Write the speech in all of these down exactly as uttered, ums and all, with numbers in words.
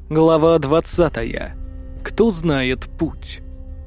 Глава двадцатая. Кто знает путь?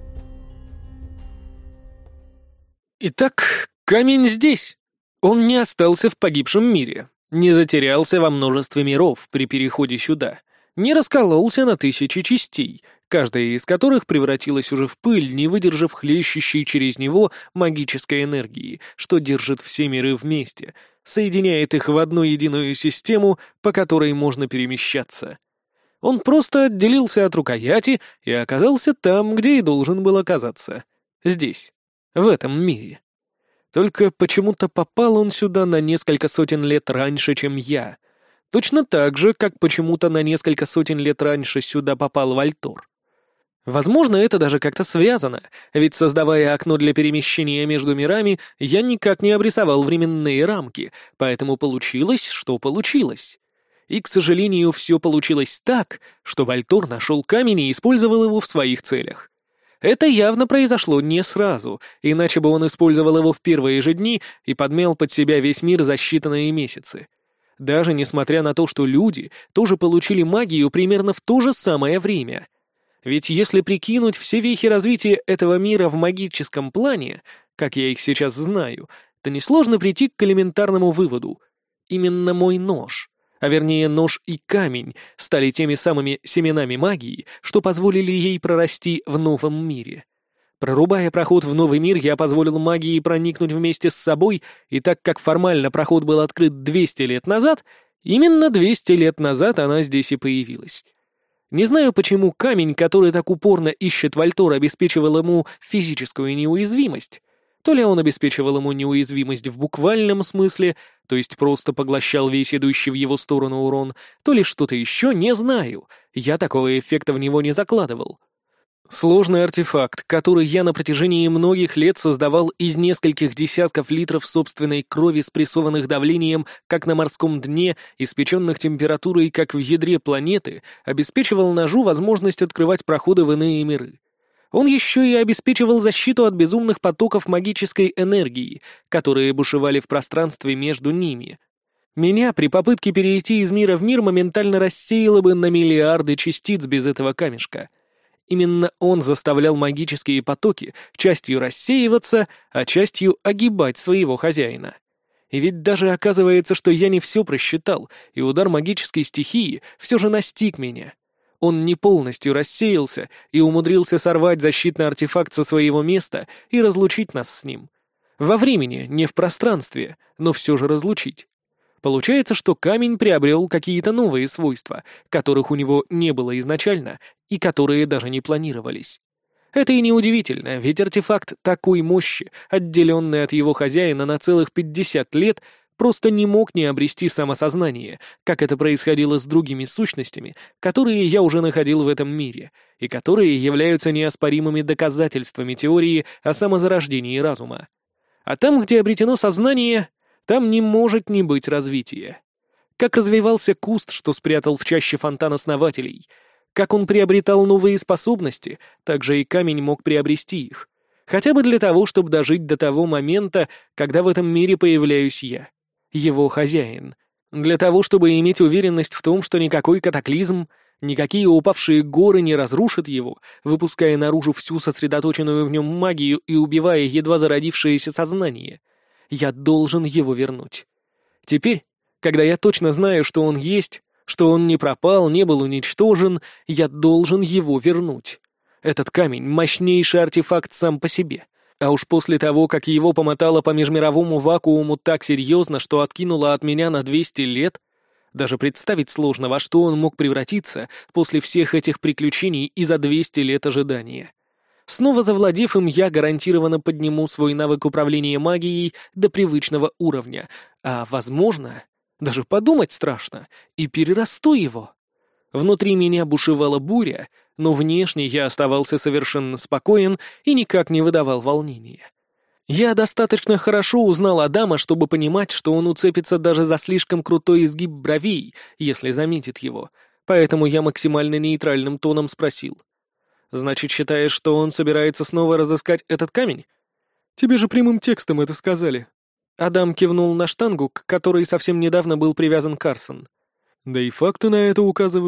Итак, камень здесь. Он не остался в погибшем мире, не затерялся во множестве миров при переходе сюда, не раскололся на тысячи частей, каждая из которых превратилась уже в пыль, не выдержав хлещущей через него магической энергии, что держит все миры вместе, соединяет их в одну единую систему, по которой можно перемещаться. Он просто отделился от рукояти и оказался там, где и должен был оказаться. Здесь, в этом мире. Только почему-то попал он сюда на несколько сотен лет раньше, чем я. Точно так же, как почему-то на несколько сотен лет раньше сюда попал Вальтор. Возможно, это даже как-то связано, ведь, создавая окно для перемещения между мирами, я никак не обрисовал временные рамки, поэтому получилось, что получилось. И, к сожалению, все получилось так, что Вальтор нашел камень и использовал его в своих целях. Это явно произошло не сразу, иначе бы он использовал его в первые же дни и подмял под себя весь мир за считанные месяцы. Даже несмотря на то, что люди тоже получили магию примерно в то же самое время. Ведь если прикинуть все вехи развития этого мира в магическом плане, как я их сейчас знаю, то несложно прийти к элементарному выводу. Именно мой нож, а вернее нож и камень, стали теми самыми семенами магии, что позволили ей прорасти в новом мире. Прорубая проход в новый мир, я позволил магии проникнуть вместе с собой, и так как формально проход был открыт двести лет назад, именно двести лет назад она здесь и появилась. Не знаю, почему камень, который так упорно ищет Вальтор, обеспечивал ему физическую неуязвимость. То ли он обеспечивал ему неуязвимость в буквальном смысле, то есть просто поглощал весь идущий в его сторону урон, то ли что-то еще, не знаю. Я такого эффекта в него не закладывал. Сложный артефакт, который я на протяжении многих лет создавал из нескольких десятков литров собственной крови, спрессованных давлением как на морском дне, испеченных температурой как в ядре планеты, обеспечивал ножу возможность открывать проходы в иные миры. Он еще и обеспечивал защиту от безумных потоков магической энергии, которые бушевали в пространстве между ними. Меня при попытке перейти из мира в мир моментально рассеяло бы на миллиарды частиц без этого камешка. Именно он заставлял магические потоки частью рассеиваться, а частью огибать своего хозяина. И ведь даже оказывается, что я не все просчитал, и удар магической стихии все же настиг меня. Он не полностью рассеялся и умудрился сорвать защитный артефакт со своего места и разлучить нас с ним. Во времени, не в пространстве, но все же разлучить. Получается, что камень приобрел какие-то новые свойства, которых у него не было изначально и которые даже не планировались. Это и неудивительно, ведь артефакт такой мощи, отделенный от его хозяина на целых пятьдесят лет, просто не мог не обрести самосознание, как это происходило с другими сущностями, которые я уже находил в этом мире, и которые являются неоспоримыми доказательствами теории о самозарождении разума. А там, где обретено сознание, там не может не быть развития. Как развивался куст, что спрятал в чаще фонтан основателей, как он приобретал новые способности, так же и камень мог приобрести их. Хотя бы для того, чтобы дожить до того момента, когда в этом мире появляюсь я, его хозяин. Для того, чтобы иметь уверенность в том, что никакой катаклизм, никакие упавшие горы не разрушат его, выпуская наружу всю сосредоточенную в нем магию и убивая едва зародившееся сознание. Я должен его вернуть. Теперь, когда я точно знаю, что он есть, что он не пропал, не был уничтожен, я должен его вернуть. Этот камень — мощнейший артефакт сам по себе. А уж после того, как его помотало по межмировому вакууму так серьезно, что откинуло от меня на двести лет, даже представить сложно, во что он мог превратиться после всех этих приключений и за двести лет ожидания. Снова завладев им, я гарантированно подниму свой навык управления магией до привычного уровня, а, возможно, даже подумать страшно, и перерасту его. Внутри меня бушевала буря, но внешне я оставался совершенно спокоен и никак не выдавал волнения. Я достаточно хорошо узнал Адама, чтобы понимать, что он уцепится даже за слишком крутой изгиб бровей, если заметит его, поэтому я максимально нейтральным тоном спросил. «Значит, считаешь, что он собирается снова разыскать этот камень?» «Тебе же прямым текстом это сказали». Адам кивнул на штангу, к которой совсем недавно был привязан Карсон. «Да и факты на это указывают.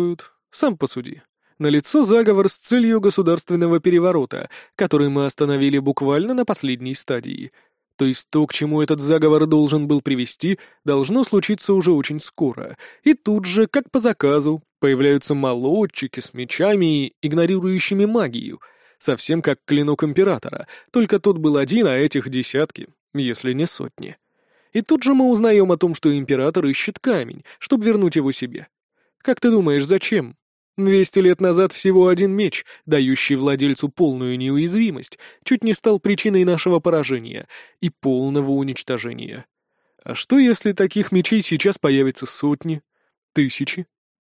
Сам посуди. Налицо заговор с целью государственного переворота, который мы остановили буквально на последней стадии. То есть то, к чему этот заговор должен был привести, должно случиться уже очень скоро. И тут же, как по заказу, появляются молодчики с мечами, игнорирующими магию. Совсем как клинок императора, только тот был один, а этих десятки, если не сотни. И тут же мы узнаем о том, что император ищет камень, чтобы вернуть его себе. Как ты думаешь, зачем? Двести лет назад всего один меч, дающий владельцу полную неуязвимость, чуть не стал причиной нашего поражения и полного уничтожения. А что, если таких мечей сейчас появится сотни, тысячи?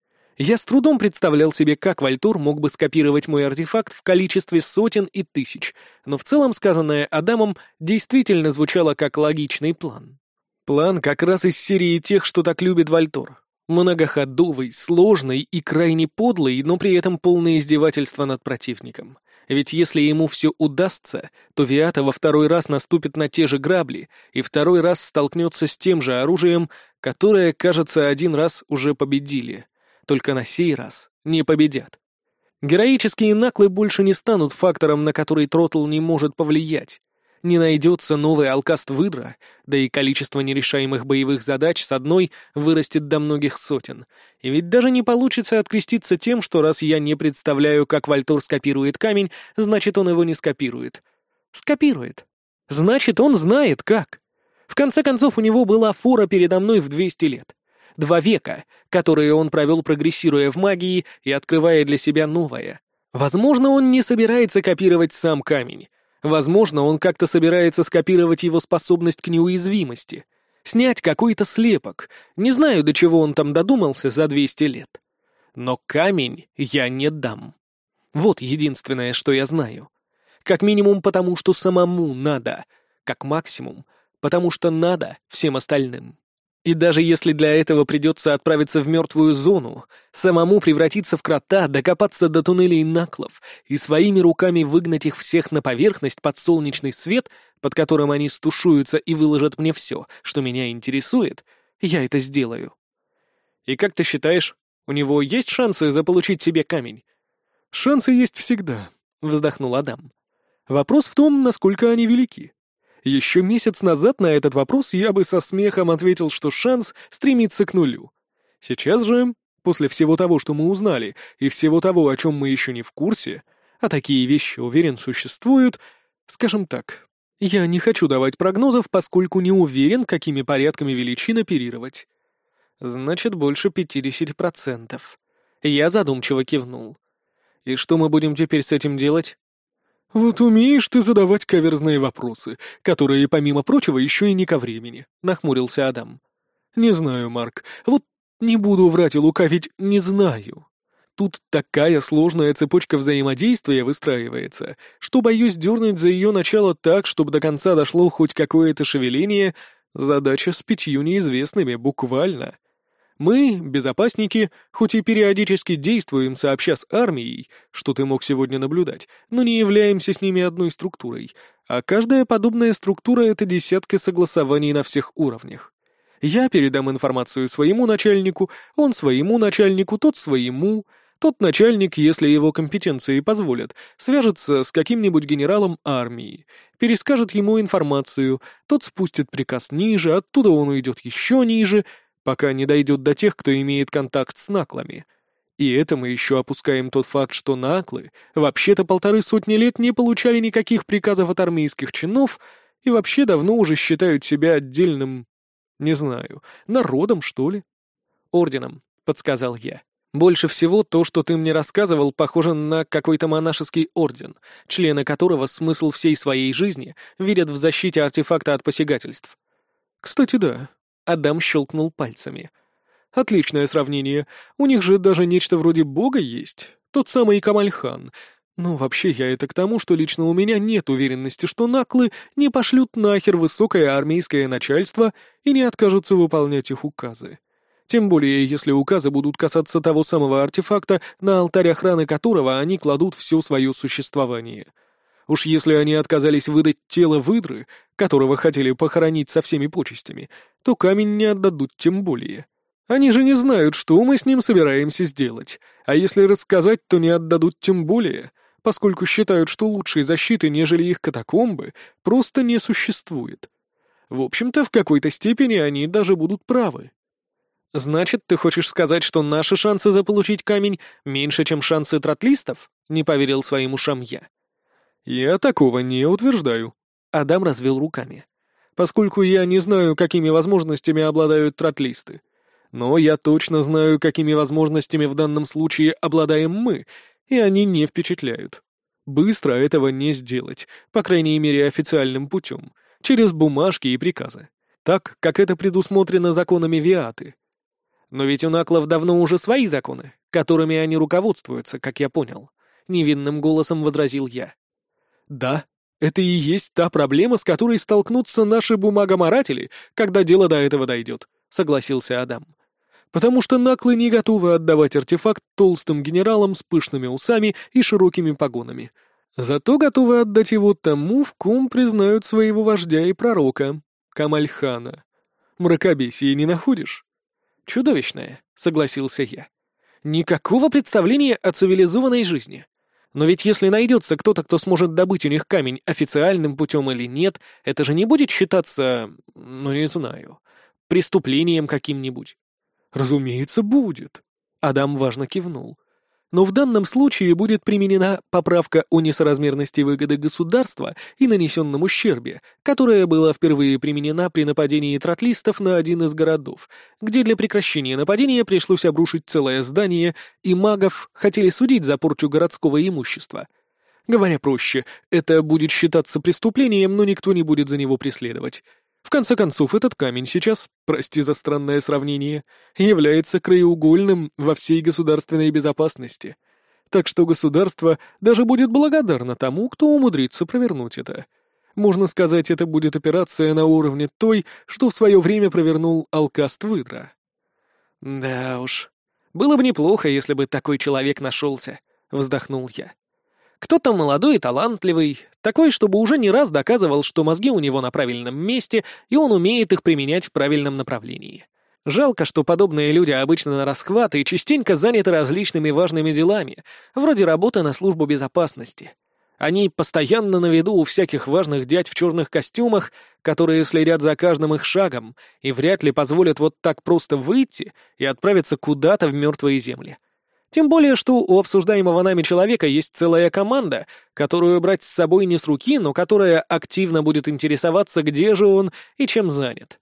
Я с трудом представлял себе, как Вальтор мог бы скопировать мой артефакт в количестве сотен и тысяч, но в целом сказанное Адамом действительно звучало как логичный план. План как раз из серии тех, что так любит Вальтор. Многоходовый, сложный и крайне подлый, но при этом полное издевательство над противником. Ведь если ему все удастся, то Виата во второй раз наступит на те же грабли и второй раз столкнется с тем же оружием, которое, кажется, один раз уже победили. Только на сей раз не победят. Героические наклы больше не станут фактором, на который Тротл не может повлиять. Не найдется новый алкаст-выдра, да и количество нерешаемых боевых задач с одной вырастет до многих сотен. И ведь даже не получится откреститься тем, что раз я не представляю, как Вальтор скопирует камень, значит, он его не скопирует. Скопирует. Значит, он знает, как. В конце концов, у него была фора передо мной в двести лет. Два века, которые он провел, прогрессируя в магии и открывая для себя новое. Возможно, он не собирается копировать сам камень. Возможно, он как-то собирается скопировать его способность к неуязвимости. Снять какой-то слепок. Не знаю, до чего он там додумался за двести лет. Но камень я не дам. Вот единственное, что я знаю. Как минимум потому, что самому надо. Как максимум, потому что надо всем остальным. И даже если для этого придется отправиться в мертвую зону, самому превратиться в крота, докопаться до туннелей наклов и своими руками выгнать их всех на поверхность под солнечный свет, под которым они стушуются и выложат мне все, что меня интересует, я это сделаю. И как ты считаешь, у него есть шансы заполучить себе камень? Шансы есть всегда, вздохнул Адам. Вопрос в том, насколько они велики. Еще месяц назад на этот вопрос я бы со смехом ответил, что шанс стремится к нулю. Сейчас же, после всего того, что мы узнали, и всего того, о чем мы еще не в курсе, а такие вещи, уверен, существуют, скажем так, я не хочу давать прогнозов, поскольку не уверен, какими порядками величин оперировать. Значит, больше пятьдесят процентов. Я задумчиво кивнул. И что мы будем теперь с этим делать? «Вот умеешь ты задавать каверзные вопросы, которые, помимо прочего, еще и не ко времени», — нахмурился Адам. «Не знаю, Марк, вот не буду врать и лукавить, не знаю. Тут такая сложная цепочка взаимодействия выстраивается, что боюсь дернуть за ее начало так, чтобы до конца дошло хоть какое-то шевеление, задача с пятью неизвестными, буквально. Мы, безопасники, хоть и периодически действуем сообща с армией, что ты мог сегодня наблюдать, но не являемся с ними одной структурой, а каждая подобная структура — это десятки согласований на всех уровнях. Я передам информацию своему начальнику, он своему начальнику, тот своему, тот начальник, если его компетенции позволят, свяжется с каким-нибудь генералом армии, перескажет ему информацию, тот спустит приказ ниже, оттуда он уйдет еще ниже, пока не дойдет до тех, кто имеет контакт с наклами. И это мы еще опускаем тот факт, что наклы вообще-то полторы сотни лет не получали никаких приказов от армейских чинов и вообще давно уже считают себя отдельным, не знаю, народом, что ли? Орденом, подсказал я. Больше всего то, что ты мне рассказывал, похоже на какой-то монашеский орден, члены которого смысл всей своей жизни видят в защите артефакта от посягательств. Кстати, да. Адам щелкнул пальцами. «Отличное сравнение. У них же даже нечто вроде бога есть. Тот самый Камальхан. Но вообще я это к тому, что лично у меня нет уверенности, что наклы не пошлют нахер высокое армейское начальство и не откажутся выполнять их указы. Тем более, если указы будут касаться того самого артефакта, на алтарь охраны которого они кладут все свое существование. Уж если они отказались выдать тело выдры, которого хотели похоронить со всеми почестями, то камень не отдадут тем более. Они же не знают, что мы с ним собираемся сделать, а если рассказать, то не отдадут тем более, поскольку считают, что лучшей защиты, нежели их катакомбы, просто не существует. В общем-то, в какой-то степени они даже будут правы. «Значит, ты хочешь сказать, что наши шансы заполучить камень меньше, чем шансы тротлистов?» — не поверил своим ушам я. «Я такого не утверждаю», — Адам развел руками. «Поскольку я не знаю, какими возможностями обладают тротлисты. Но я точно знаю, какими возможностями в данном случае обладаем мы, и они не впечатляют. Быстро этого не сделать, по крайней мере официальным путем, через бумажки и приказы, так, как это предусмотрено законами Виаты. Но ведь у наклов давно уже свои законы, которыми они руководствуются, как я понял», — невинным голосом возразил я. «Да, это и есть та проблема, с которой столкнутся наши бумагоморатели, когда дело до этого дойдет», — согласился Адам. «Потому что наклы не готовы отдавать артефакт толстым генералам с пышными усами и широкими погонами. Зато готовы отдать его тому, в ком признают своего вождя и пророка, Камальхана. Мракобесие не находишь?» «Чудовищное», — согласился я. «Никакого представления о цивилизованной жизни. Но ведь если найдется кто-то, кто сможет добыть у них камень официальным путем или нет, это же не будет считаться, ну не знаю, преступлением каким-нибудь». «Разумеется, будет», — Адам важно кивнул. «Но в данном случае будет применена поправка о несоразмерности выгоды государства и нанесенном ущербе, которая была впервые применена при нападении тротлистов на один из городов, где для прекращения нападения пришлось обрушить целое здание, и магов хотели судить за порчу городского имущества. Говоря проще, это будет считаться преступлением, но никто не будет за него преследовать. В конце концов, этот камень сейчас, прости за странное сравнение, является краеугольным во всей государственной безопасности. Так что государство даже будет благодарно тому, кто умудрится провернуть это. Можно сказать, это будет операция на уровне той, что в свое время провернул Алкаст Выдра». «Да уж, было бы неплохо, если бы такой человек нашелся», — вздохнул я. «Кто-то молодой и талантливый, такой, чтобы уже не раз доказывал, что мозги у него на правильном месте, и он умеет их применять в правильном направлении. Жалко, что подобные люди обычно на расхват и частенько заняты различными важными делами, вроде работы на службу безопасности. Они постоянно на виду у всяких важных дядь в черных костюмах, которые следят за каждым их шагом и вряд ли позволят вот так просто выйти и отправиться куда-то в мертвые земли. Тем более, что у обсуждаемого нами человека есть целая команда, которую брать с собой не с руки, но которая активно будет интересоваться, где же он и чем занят».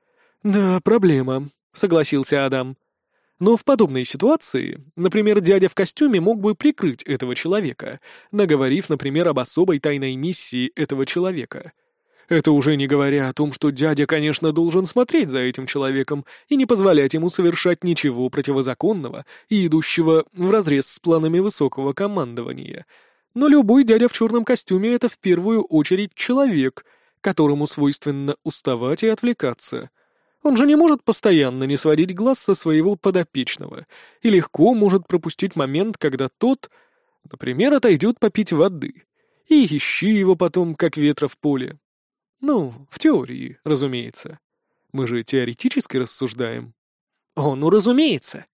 «Да, проблема», — согласился Адам. «Но в подобной ситуации, например, дядя в костюме мог бы прикрыть этого человека, наговорив, например, об особой тайной миссии этого человека. Это уже не говоря о том, что дядя, конечно, должен смотреть за этим человеком и не позволять ему совершать ничего противозаконного и идущего вразрез с планами высокого командования. Но любой дядя в черном костюме — это в первую очередь человек, которому свойственно уставать и отвлекаться. Он же не может постоянно не сводить глаз со своего подопечного и легко может пропустить момент, когда тот, например, отойдет попить воды, и ищи его потом, как ветра в поле. Ну, в теории, разумеется. Мы же теоретически рассуждаем». «О, ну разумеется».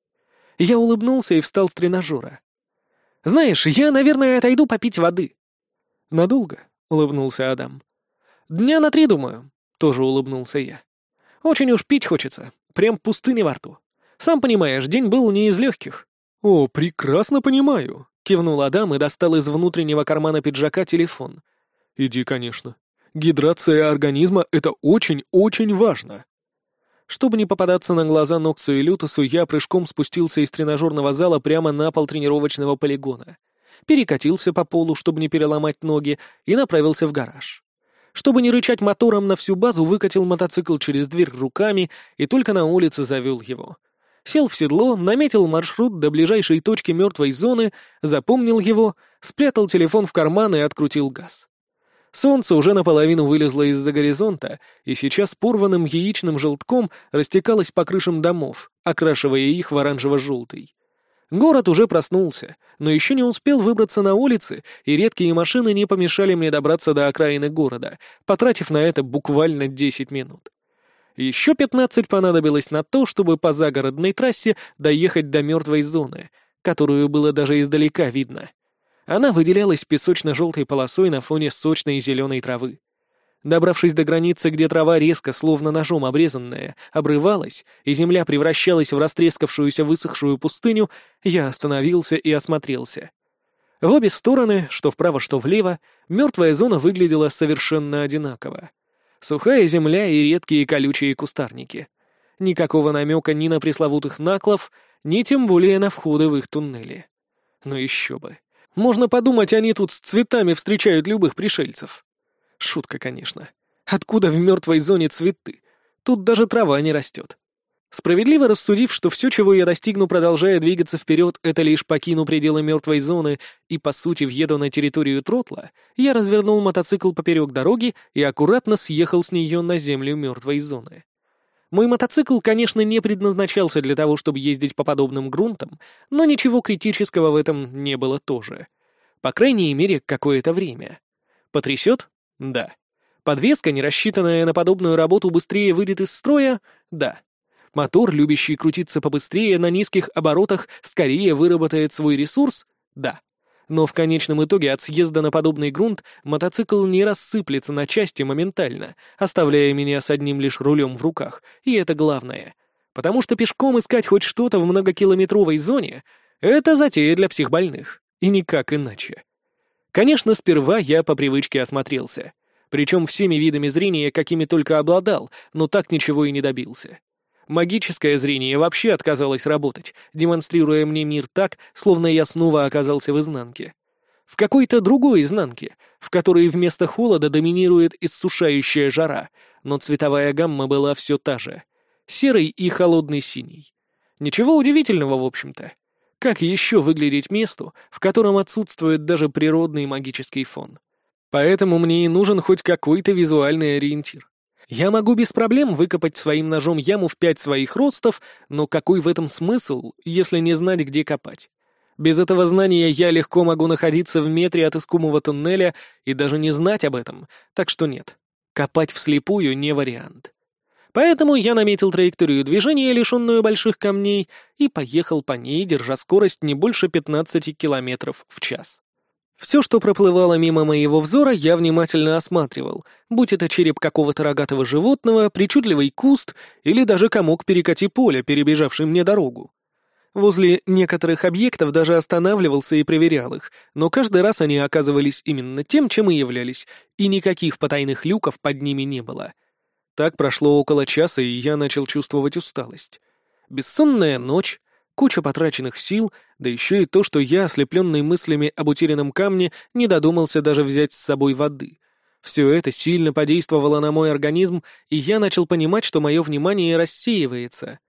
Я улыбнулся и встал с тренажера. «Знаешь, я, наверное, отойду попить воды». «Надолго?» — улыбнулся Адам. «Дня на три, думаю», — тоже улыбнулся я. «Очень уж пить хочется, прям пустыня во рту. Сам понимаешь, день был не из легких». «О, прекрасно понимаю», — кивнул Адам и достал из внутреннего кармана пиджака телефон. «Иди, конечно. Гидрация организма — это очень-очень важно». Чтобы не попадаться на глаза Ноксу и Лютосу, я прыжком спустился из тренажерного зала прямо на пол тренировочного полигона. Перекатился по полу, чтобы не переломать ноги, и направился в гараж. Чтобы не рычать мотором на всю базу, выкатил мотоцикл через дверь руками и только на улице завел его. Сел в седло, наметил маршрут до ближайшей точки мертвой зоны, запомнил его, спрятал телефон в карман и открутил газ. Солнце уже наполовину вылезло из-за горизонта, и сейчас порванным яичным желтком растекалось по крышам домов, окрашивая их в оранжево-желтый. Город уже проснулся, но еще не успел выбраться на улицы, и редкие машины не помешали мне добраться до окраины города, потратив на это буквально десять минут. Еще пятнадцать понадобилось на то, чтобы по загородной трассе доехать до мертвой зоны, которую было даже издалека видно. Она выделялась песочно-желтой полосой на фоне сочной зеленой травы. Добравшись до границы, где трава резко, словно ножом обрезанная, обрывалась, и земля превращалась в растрескавшуюся высохшую пустыню, я остановился и осмотрелся. В обе стороны, что вправо, что влево, мертвая зона выглядела совершенно одинаково. Сухая земля и редкие колючие кустарники. Никакого намека ни на пресловутых наклов, ни тем более на входы в их туннели. Но еще бы. Можно подумать, они тут с цветами встречают любых пришельцев. Шутка, конечно. Откуда в мертвой зоне цветы? Тут даже трава не растет. Справедливо рассудив, что все, чего я достигну, продолжая двигаться вперед, это лишь покину пределы мертвой зоны и, по сути, въеду на территорию Тротла, я развернул мотоцикл поперек дороги и аккуратно съехал с нее на землю мертвой зоны. Мой мотоцикл, конечно, не предназначался для того, чтобы ездить по подобным грунтам, но ничего критического в этом не было тоже. По крайней мере, какое-то время. Потрясет? Да. Подвеска, не рассчитанная на подобную работу, быстрее выйдет из строя? Да. Мотор, любящий крутиться побыстрее на низких оборотах, скорее выработает свой ресурс? Да. Но в конечном итоге от съезда на подобный грунт мотоцикл не рассыплется на части моментально, оставляя меня с одним лишь рулем в руках, и это главное. Потому что пешком искать хоть что-то в многокилометровой зоне — это затея для психбольных, и никак иначе. Конечно, сперва я по привычке осмотрелся, причем всеми видами зрения, какими только обладал, но так ничего и не добился. Магическое зрение вообще отказалось работать, демонстрируя мне мир так, словно я снова оказался в изнанке. В какой-то другой изнанке, в которой вместо холода доминирует иссушающая жара, но цветовая гамма была все та же — серый и холодный синий. Ничего удивительного, в общем-то. Как еще выглядеть месту, в котором отсутствует даже природный магический фон? Поэтому мне и нужен хоть какой-то визуальный ориентир. Я могу без проблем выкопать своим ножом яму в пять своих ростов, но какой в этом смысл, если не знать, где копать? Без этого знания я легко могу находиться в метре от искомого туннеля и даже не знать об этом, так что нет. Копать вслепую не вариант. Поэтому я наметил траекторию движения, лишенную больших камней, и поехал по ней, держа скорость не больше пятнадцати километров в час. Все, что проплывало мимо моего взора, я внимательно осматривал, будь это череп какого-то рогатого животного, причудливый куст или даже комок перекати поля, перебежавший мне дорогу. Возле некоторых объектов даже останавливался и проверял их, но каждый раз они оказывались именно тем, чем и являлись, и никаких потайных люков под ними не было. Так прошло около часа, и я начал чувствовать усталость. Бессонная ночь, куча потраченных сил, да еще и то, что я, ослепленный мыслями об утерянном камне, не додумался даже взять с собой воды. Все это сильно подействовало на мой организм, и я начал понимать, что мое внимание рассеивается.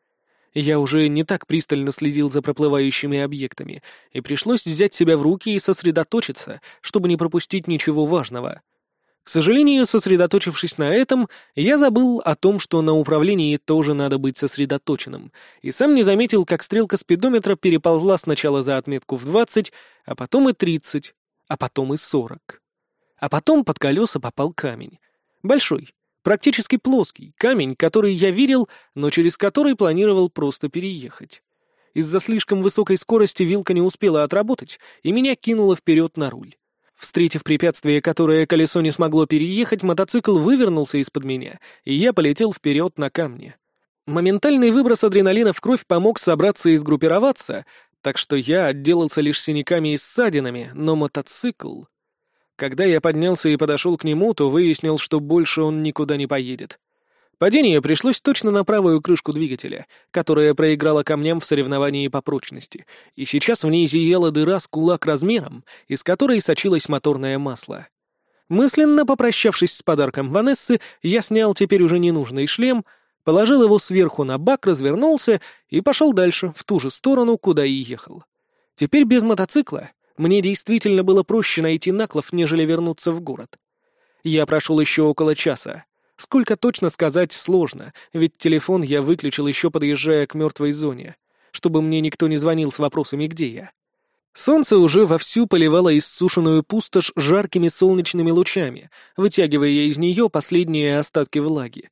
Я уже не так пристально следил за проплывающими объектами, и пришлось взять себя в руки и сосредоточиться, чтобы не пропустить ничего важного. К сожалению, сосредоточившись на этом, я забыл о том, что на управлении тоже надо быть сосредоточенным, и сам не заметил, как стрелка спидометра переползла сначала за отметку в двадцать, а потом и тридцать, а потом и сорок. А потом под колеса попал камень. Большой, практически плоский, камень, который я видел, но через который планировал просто переехать. Из-за слишком высокой скорости вилка не успела отработать, и меня кинуло вперед на руль. Встретив препятствие, которое колесо не смогло переехать, мотоцикл вывернулся из-под меня, и я полетел вперед на камни. Моментальный выброс адреналина в кровь помог собраться и сгруппироваться, так что я отделался лишь синяками и ссадинами, но мотоцикл... Когда я поднялся и подошел к нему, то выяснил, что больше он никуда не поедет. Падение пришлось точно на правую крышку двигателя, которая проиграла камням в соревновании по прочности, и сейчас в ней зияла дыра с кулак размером, из которой сочилось моторное масло. Мысленно попрощавшись с подарком Ванессы, я снял теперь уже ненужный шлем, положил его сверху на бак, развернулся и пошел дальше, в ту же сторону, куда и ехал. Теперь без мотоцикла мне действительно было проще найти наклов, нежели вернуться в город. Я прошел еще около часа. Сколько точно сказать сложно, ведь телефон я выключил еще подъезжая к мертвой зоне, чтобы мне никто не звонил с вопросами, где я. Солнце уже вовсю поливало иссушенную пустошь жаркими солнечными лучами, вытягивая из нее последние остатки влаги.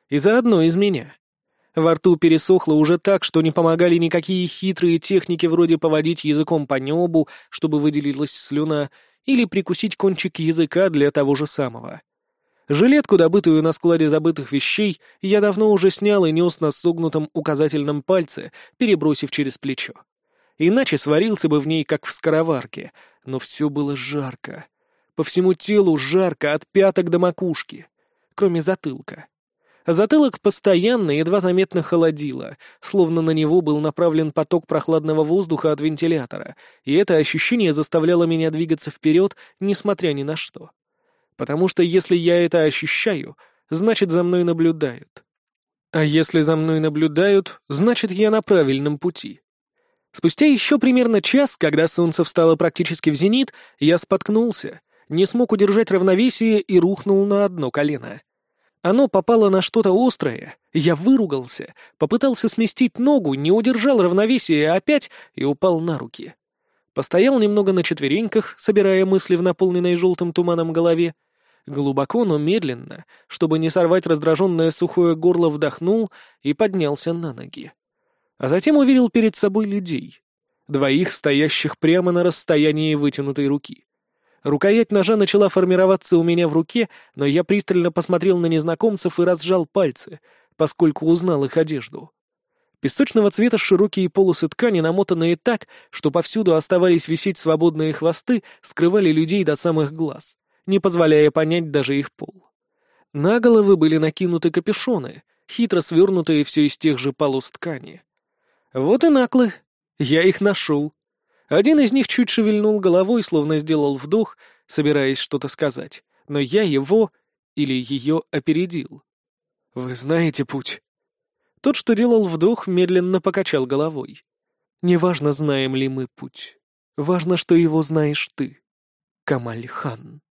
И заодно из меня. Во рту пересохло уже так, что не помогали никакие хитрые техники вроде поводить языком по небу, чтобы выделилась слюна, или прикусить кончик языка для того же самого. Жилетку, добытую на складе забытых вещей, я давно уже снял и нес на согнутом указательном пальце, перебросив через плечо. Иначе сварился бы в ней, как в скороварке, но все было жарко. По всему телу жарко от пяток до макушки, кроме затылка. Затылок постоянно, едва заметно холодило, словно на него был направлен поток прохладного воздуха от вентилятора, и это ощущение заставляло меня двигаться вперед, несмотря ни на что. Потому что если я это ощущаю, значит, за мной наблюдают. А если за мной наблюдают, значит, я на правильном пути. Спустя еще примерно час, когда солнце встало практически в зенит, я споткнулся, не смог удержать равновесие и рухнул на одно колено. Оно попало на что-то острое, я выругался, попытался сместить ногу, не удержал равновесие опять и упал на руки. Постоял немного на четвереньках, собирая мысли в наполненной желтым туманом голове. Глубоко, но медленно, чтобы не сорвать раздраженное сухое горло, вдохнул и поднялся на ноги. А затем увидел перед собой людей. Двоих, стоящих прямо на расстоянии вытянутой руки. Рукоять ножа начала формироваться у меня в руке, но я пристально посмотрел на незнакомцев и разжал пальцы, поскольку узнал их одежду. Песочного цвета широкие полосы ткани, намотанные так, что повсюду оставались висеть свободные хвосты, скрывали людей до самых глаз, не позволяя понять даже их пол. На головы были накинуты капюшоны, хитро свернутые все из тех же полос ткани. Вот и наклы. Я их нашел. Один из них чуть шевельнул головой, словно сделал вдох, собираясь что-то сказать, но я его или ее опередил. «Вы знаете путь?» Тот, что делал вдох, медленно покачал головой. «Неважно, знаем ли мы путь. Важно, что его знаешь ты, Камаль-хан».